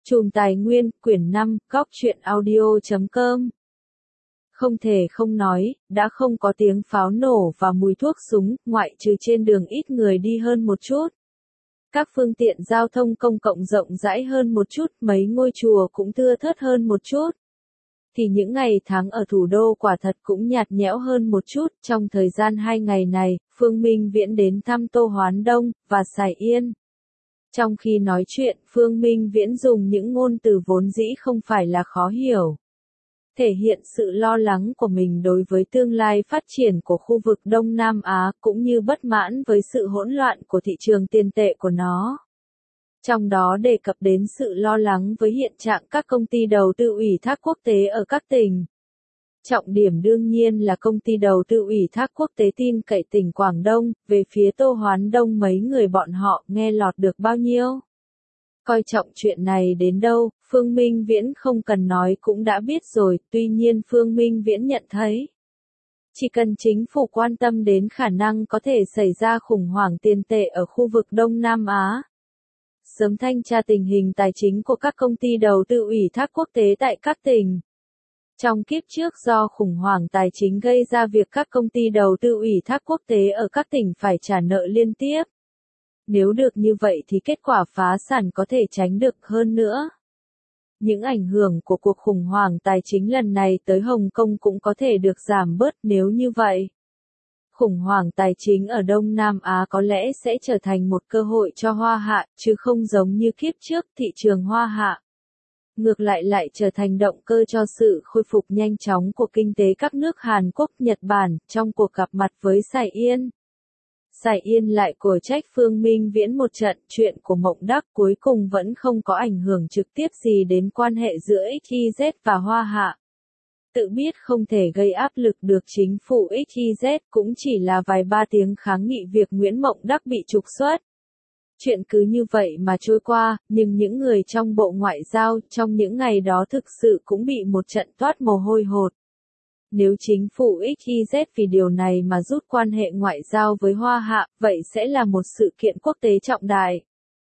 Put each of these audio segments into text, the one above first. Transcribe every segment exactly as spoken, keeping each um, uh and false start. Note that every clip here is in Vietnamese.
Chùm Tài Nguyên, quyển năm, góc truyện audio chấm com. Không thể không nói, đã không có tiếng pháo nổ và mùi thuốc súng, ngoại trừ trên đường ít người đi hơn một chút. Các phương tiện giao thông công cộng rộng rãi hơn một chút, mấy ngôi chùa cũng thưa thớt hơn một chút. Thì những ngày tháng ở thủ đô quả thật cũng nhạt nhẽo hơn một chút. Trong thời gian hai ngày này, Phương Minh Viễn đến thăm Tô Hoán Đông và Sài Yên. Trong khi nói chuyện, Phương Minh Viễn dùng những ngôn từ vốn dĩ không phải là khó hiểu. Thể hiện sự lo lắng của mình đối với tương lai phát triển của khu vực Đông Nam Á cũng như bất mãn với sự hỗn loạn của thị trường tiền tệ của nó. Trong đó đề cập đến sự lo lắng với hiện trạng các công ty đầu tư ủy thác quốc tế ở các tỉnh. Trọng điểm đương nhiên là công ty đầu tư ủy thác quốc tế tin cậy tỉnh Quảng Đông, về phía Tô Hoán Đông mấy người bọn họ nghe lọt được bao nhiêu. Coi trọng chuyện này đến đâu, Phương Minh Viễn không cần nói cũng đã biết rồi, tuy nhiên Phương Minh Viễn nhận thấy. Chỉ cần chính phủ quan tâm đến khả năng có thể xảy ra khủng hoảng tiền tệ ở khu vực Đông Nam Á. Sớm thanh tra tình hình tài chính của các công ty đầu tư ủy thác quốc tế tại các tỉnh. Trong kiếp trước do khủng hoảng tài chính gây ra việc các công ty đầu tư ủy thác quốc tế ở các tỉnh phải trả nợ liên tiếp. Nếu được như vậy thì kết quả phá sản có thể tránh được hơn nữa. Những ảnh hưởng của cuộc khủng hoảng tài chính lần này tới Hồng Kông cũng có thể được giảm bớt nếu như vậy. Khủng hoảng tài chính ở Đông Nam Á có lẽ sẽ trở thành một cơ hội cho Hoa Hạ, chứ không giống như kiếp trước thị trường Hoa Hạ. Ngược lại lại trở thành động cơ cho sự khôi phục nhanh chóng của kinh tế các nước Hàn Quốc, Nhật Bản, trong cuộc gặp mặt với Sài Yên. Sài Yên lại của trách Phương Minh Viễn một trận, chuyện của Mộng Đắc cuối cùng vẫn không có ảnh hưởng trực tiếp gì đến quan hệ giữa ích i zét và Hoa Hạ. Tự biết không thể gây áp lực được chính phủ ích i zét cũng chỉ là vài ba tiếng kháng nghị việc Nguyễn Mộng Đắc bị trục xuất. Chuyện cứ như vậy mà trôi qua, nhưng những người trong Bộ Ngoại giao trong những ngày đó thực sự cũng bị một trận toát mồ hôi hột. Nếu chính phủ ích i zét vì điều này mà rút quan hệ ngoại giao với Hoa Hạ, vậy sẽ là một sự kiện quốc tế trọng đại.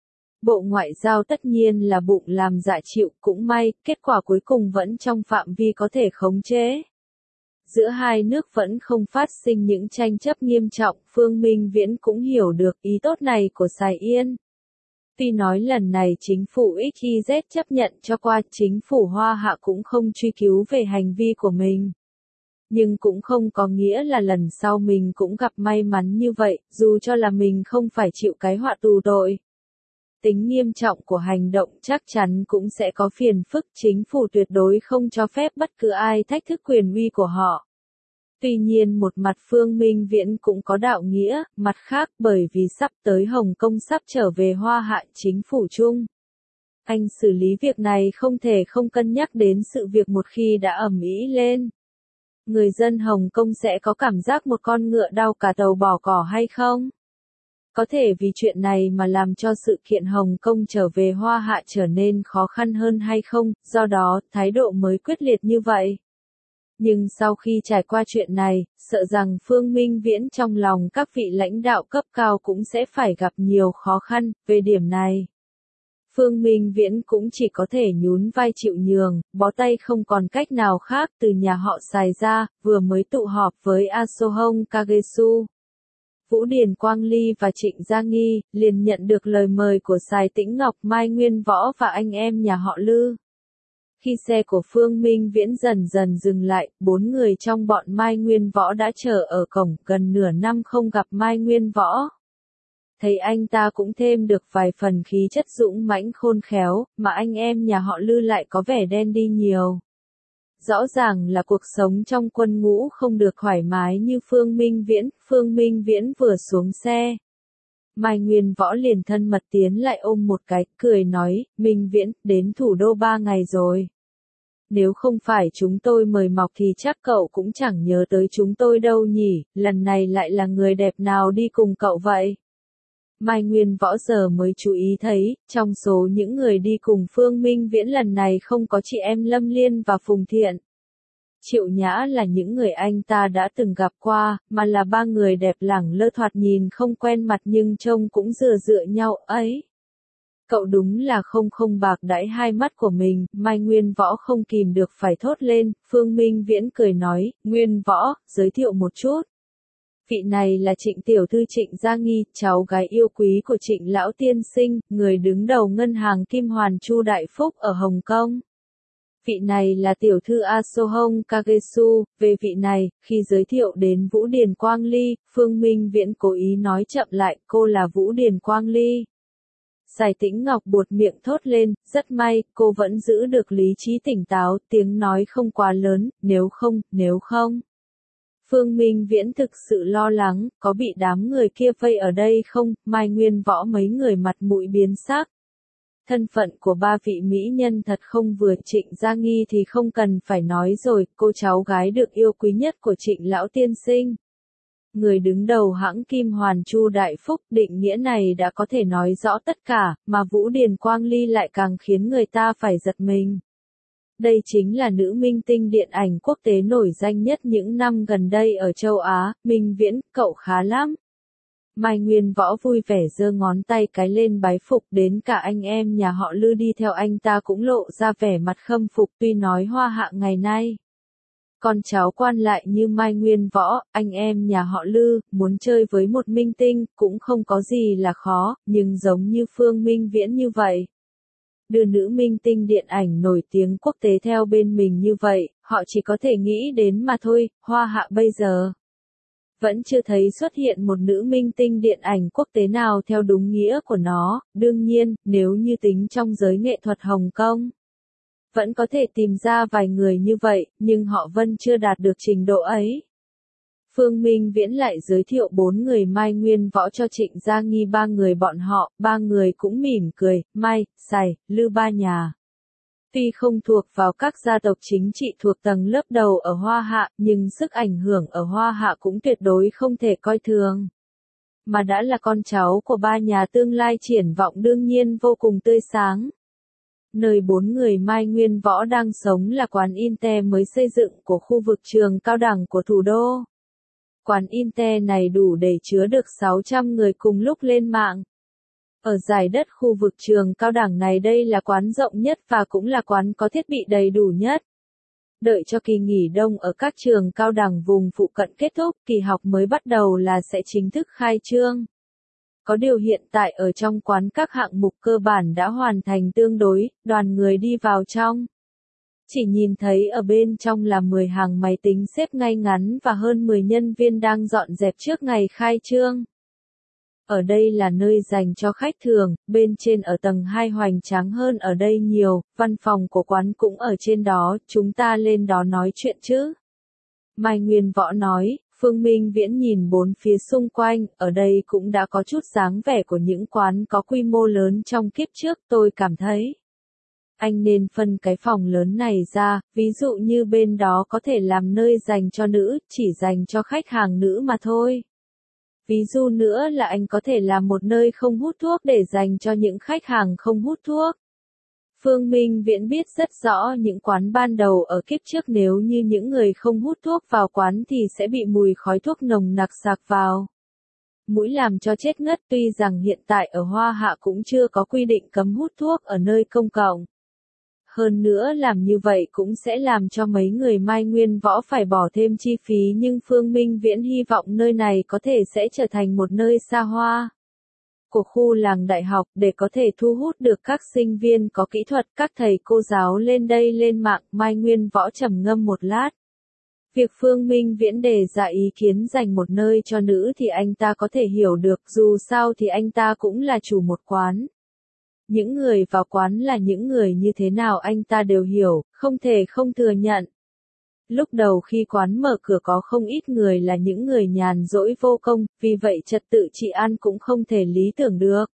Bộ Ngoại giao tất nhiên là bụng làm dạ chịu, cũng may, kết quả cuối cùng vẫn trong phạm vi có thể khống chế. Giữa hai nước vẫn không phát sinh những tranh chấp nghiêm trọng, Phương Minh Viễn cũng hiểu được ý tốt này của Sài Yên. Tuy nói lần này chính phủ ích i zét chấp nhận cho qua, chính phủ Hoa Hạ cũng không truy cứu về hành vi của mình. Nhưng cũng không có nghĩa là lần sau mình cũng gặp may mắn như vậy, dù cho là mình không phải chịu cái họa tù tội. Tính nghiêm trọng của hành động chắc chắn cũng sẽ có phiền phức, chính phủ tuyệt đối không cho phép bất cứ ai thách thức quyền uy của họ. Tuy nhiên một mặt Phương Minh Viễn cũng có đạo nghĩa, mặt khác bởi vì sắp tới Hồng Kông sắp trở về Hoa Hạ chính phủ chung. Anh xử lý việc này không thể không cân nhắc đến sự việc một khi đã ầm ĩ lên. Người dân Hồng Kông sẽ có cảm giác một con ngựa đau cả đầu bỏ cỏ hay không? Có thể vì chuyện này mà làm cho sự kiện Hồng Kông trở về Hoa Hạ trở nên khó khăn hơn hay không, do đó, thái độ mới quyết liệt như vậy. Nhưng sau khi trải qua chuyện này, sợ rằng Phương Minh Viễn trong lòng các vị lãnh đạo cấp cao cũng sẽ phải gặp nhiều khó khăn, về điểm này. Phương Minh Viễn cũng chỉ có thể nhún vai chịu nhường, bó tay không còn cách nào khác từ nhà họ Sài ra, vừa mới tụ họp với Asohong Kagesu. Vũ Điền Quang Ly và Trịnh Gia Nghi, liền nhận được lời mời của Sài Tĩnh Ngọc, Mai Nguyên Võ và anh em nhà họ Lư. Khi xe của Phương Minh Viễn dần dần dừng lại, bốn người trong bọn Mai Nguyên Võ đã chờ ở cổng, gần nửa năm không gặp Mai Nguyên Võ. Thấy anh ta cũng thêm được vài phần khí chất dũng mãnh khôn khéo, mà anh em nhà họ Lư lại có vẻ đen đi nhiều. Rõ ràng là cuộc sống trong quân ngũ không được thoải mái như Phương Minh Viễn, Phương Minh Viễn vừa xuống xe. Mai Nguyên Võ liền thân mật tiến lại ôm một cái, cười nói, Minh Viễn, đến thủ đô ba ngày rồi. Nếu không phải chúng tôi mời mọc thì chắc cậu cũng chẳng nhớ tới chúng tôi đâu nhỉ, lần này lại là người đẹp nào đi cùng cậu vậy? Mai Nguyên Võ giờ mới chú ý thấy, trong số những người đi cùng Phương Minh Viễn lần này không có chị em Lâm Liên và Phùng Thiện. Triệu Nhã là những người anh ta đã từng gặp qua, mà là ba người đẹp lẳng lơ thoạt nhìn không quen mặt nhưng trông cũng dựa dựa nhau ấy. cậu đúng là không không bạc đãi hai mắt của mình, Mai Nguyên Võ không kìm được phải thốt lên, Phương Minh Viễn cười nói, Nguyên Võ, giới thiệu một chút. Vị này là Trịnh tiểu thư Trịnh Gia Nghi, cháu gái yêu quý của Trịnh lão tiên sinh, người đứng đầu ngân hàng Kim Hoàn Chu Đại Phúc ở Hồng Kông. Vị này là tiểu thư Asohong Kagesu, về vị này, khi giới thiệu đến Vũ Điền Quang Ly, Phương Minh Viễn cố ý nói chậm lại, cô là Vũ Điền Quang Ly. Sài Tĩnh Ngọc buột miệng thốt lên, rất may, cô vẫn giữ được lý trí tỉnh táo, tiếng nói không quá lớn, nếu không, nếu không. Phương Minh Viễn thực sự lo lắng, có bị đám người kia vây ở đây không, Mai Nguyên Võ mấy người mặt mũi biến sắc. Thân phận của ba vị mỹ nhân thật không vừa, Trịnh Gia Nghi thì không cần phải nói rồi, cô cháu gái được yêu quý nhất của Trịnh lão tiên sinh. Người đứng đầu hãng Kim Hoàn Chu Đại Phúc, định nghĩa này đã có thể nói rõ tất cả, mà Vũ Điền Quang Ly lại càng khiến người ta phải giật mình. Đây chính là nữ minh tinh điện ảnh quốc tế nổi danh nhất những năm gần đây ở châu Á, Minh Viễn, cậu khá lắm. Mai Nguyên Võ vui vẻ giơ ngón tay cái lên bái phục, đến cả anh em nhà họ Lư đi theo anh ta cũng lộ ra vẻ mặt khâm phục, tuy nói hoa hạ ngày nay. Con cháu quan lại như Mai Nguyên Võ, anh em nhà họ Lư, muốn chơi với một minh tinh, cũng không có gì là khó, nhưng giống như Phương Minh Viễn như vậy. Đưa nữ minh tinh điện ảnh nổi tiếng quốc tế theo bên mình như vậy, họ chỉ có thể nghĩ đến mà thôi, hoa hạ bây giờ. Vẫn chưa thấy xuất hiện một nữ minh tinh điện ảnh quốc tế nào theo đúng nghĩa của nó, đương nhiên, nếu như tính trong giới nghệ thuật Hồng Kông. Vẫn có thể tìm ra vài người như vậy, nhưng họ vẫn chưa đạt được trình độ ấy. Phương Minh Viễn lại giới thiệu bốn người Mai Nguyên Võ cho Trịnh Gia Nghi, ba người bọn họ, ba người cũng mỉm cười, Mai, Sài, Lư ba nhà. Tuy không thuộc vào các gia tộc chính trị thuộc tầng lớp đầu ở Hoa Hạ, nhưng sức ảnh hưởng ở Hoa Hạ cũng tuyệt đối không thể coi thường. Mà đã là con cháu của ba nhà, tương lai triển vọng đương nhiên vô cùng tươi sáng. Nơi bốn người Mai Nguyên Võ đang sống là quán Inte mới xây dựng của khu vực trường cao đẳng của thủ đô. Quán Inte này đủ để chứa được sáu trăm người cùng lúc lên mạng. Ở giải đất khu vực trường cao đẳng này đây là quán rộng nhất và cũng là quán có thiết bị đầy đủ nhất. Đợi cho kỳ nghỉ đông ở các trường cao đẳng vùng phụ cận kết thúc, kỳ học mới bắt đầu là sẽ chính thức khai trương. Có điều hiện tại ở trong quán các hạng mục cơ bản đã hoàn thành tương đối, đoàn người đi vào trong. Chỉ nhìn thấy ở bên trong là mười hàng máy tính xếp ngay ngắn và hơn mười nhân viên đang dọn dẹp trước ngày khai trương. Ở đây là nơi dành cho khách thường, bên trên ở tầng hai hoành tráng hơn ở đây nhiều, văn phòng của quán cũng ở trên đó, chúng ta lên đó nói chuyện chứ. Mai Nguyên Võ nói, Phương Minh Viễn nhìn bốn phía xung quanh, ở đây cũng đã có chút dáng vẻ của những quán có quy mô lớn trong kiếp trước, tôi cảm thấy. Anh nên phân cái phòng lớn này ra, ví dụ như bên đó có thể làm nơi dành cho nữ, chỉ dành cho khách hàng nữ mà thôi. Ví dụ nữa là anh có thể làm một nơi không hút thuốc để dành cho những khách hàng không hút thuốc. Phương Minh Viễn biết rất rõ những quán ban đầu ở kiếp trước nếu như những người không hút thuốc vào quán thì sẽ bị mùi khói thuốc nồng nặc sạc vào mũi làm cho chết ngất, tuy rằng hiện tại ở Hoa Hạ cũng chưa có quy định cấm hút thuốc ở nơi công cộng. Hơn nữa làm như vậy cũng sẽ làm cho mấy người Mai Nguyên Võ phải bỏ thêm chi phí, nhưng Phương Minh Viễn hy vọng nơi này có thể sẽ trở thành một nơi xa hoa của khu làng đại học để có thể thu hút được các sinh viên có kỹ thuật, các thầy cô giáo lên đây lên mạng. Mai Nguyên Võ trầm ngâm một lát. Việc Phương Minh Viễn đề ra ý kiến dành một nơi cho nữ thì anh ta có thể hiểu được, dù sao thì anh ta cũng là chủ một quán. Những người vào quán là những người như thế nào anh ta đều hiểu, không thể không thừa nhận. Lúc đầu khi quán mở cửa có không ít người là những người nhàn rỗi vô công, vì vậy trật tự trị an cũng không thể lý tưởng được.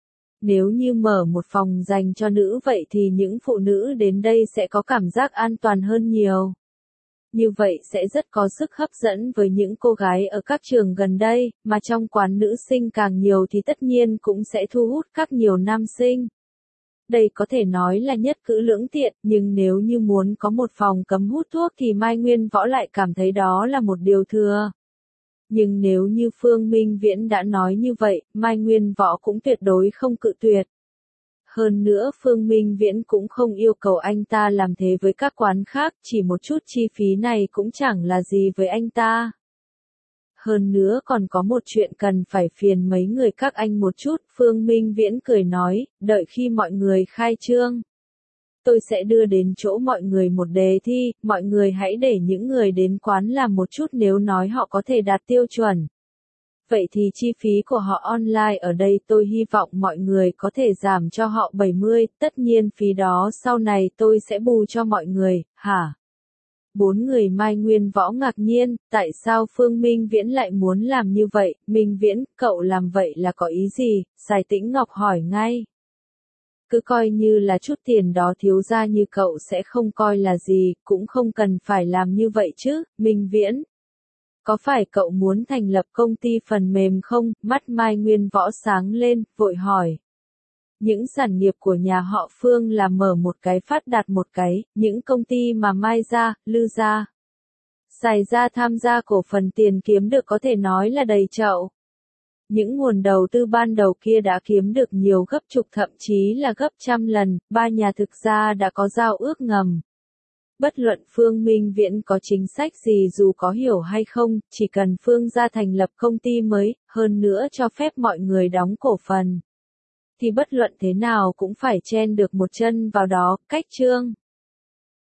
Nếu như mở một phòng dành cho nữ vậy thì những phụ nữ đến đây sẽ có cảm giác an toàn hơn nhiều. Như vậy sẽ rất có sức hấp dẫn với những cô gái ở các trường gần đây, mà trong quán nữ sinh càng nhiều thì tất nhiên cũng sẽ thu hút các nhiều nam sinh. Đây có thể nói là nhất cử lưỡng tiện, nhưng nếu như muốn có một phòng cấm hút thuốc thì Mai Nguyên Võ lại cảm thấy đó là một điều thừa. Nhưng nếu như Phương Minh Viễn đã nói như vậy, Mai Nguyên Võ cũng tuyệt đối không cự tuyệt. Hơn nữa Phương Minh Viễn cũng không yêu cầu anh ta làm thế với các quán khác, chỉ một chút chi phí này cũng chẳng là gì với anh ta. Hơn nữa còn có một chuyện cần phải phiền mấy người các anh một chút, Phương Minh Viễn cười nói, đợi khi mọi người khai trương. Tôi sẽ đưa đến chỗ mọi người một đề thi, mọi người hãy để những người đến quán làm một chút nếu nói họ có thể đạt tiêu chuẩn. Vậy thì chi phí của họ online ở đây tôi hy vọng mọi người có thể giảm cho họ bảy mươi, tất nhiên phí đó sau này tôi sẽ bù cho mọi người, hả? Bốn người Mai Nguyên Võ ngạc nhiên, tại sao Phương Minh Viễn lại muốn làm như vậy, Minh Viễn, cậu làm vậy là có ý gì, Sài Tĩnh Ngọc hỏi ngay. Cứ coi như là chút tiền đó thiếu ra như cậu sẽ không coi là gì, cũng không cần phải làm như vậy chứ, Minh Viễn. Có phải cậu muốn thành lập công ty phần mềm không? Mắt Mai Nguyên Võ sáng lên, vội hỏi. Những sản nghiệp của nhà họ Phương là mở một cái phát đạt một cái, những công ty mà Mai gia, Lư gia, Sài gia tham gia cổ phần tiền kiếm được có thể nói là đầy chậu. Những nguồn đầu tư ban đầu kia đã kiếm được nhiều gấp chục thậm chí là gấp trăm lần, ba nhà thực ra đã có giao ước ngầm. Bất luận Phương Minh Viễn có chính sách gì dù có hiểu hay không, chỉ cần Phương gia thành lập công ty mới, hơn nữa cho phép mọi người đóng cổ phần. Thì bất luận thế nào cũng phải chen được một chân vào đó, cách trương.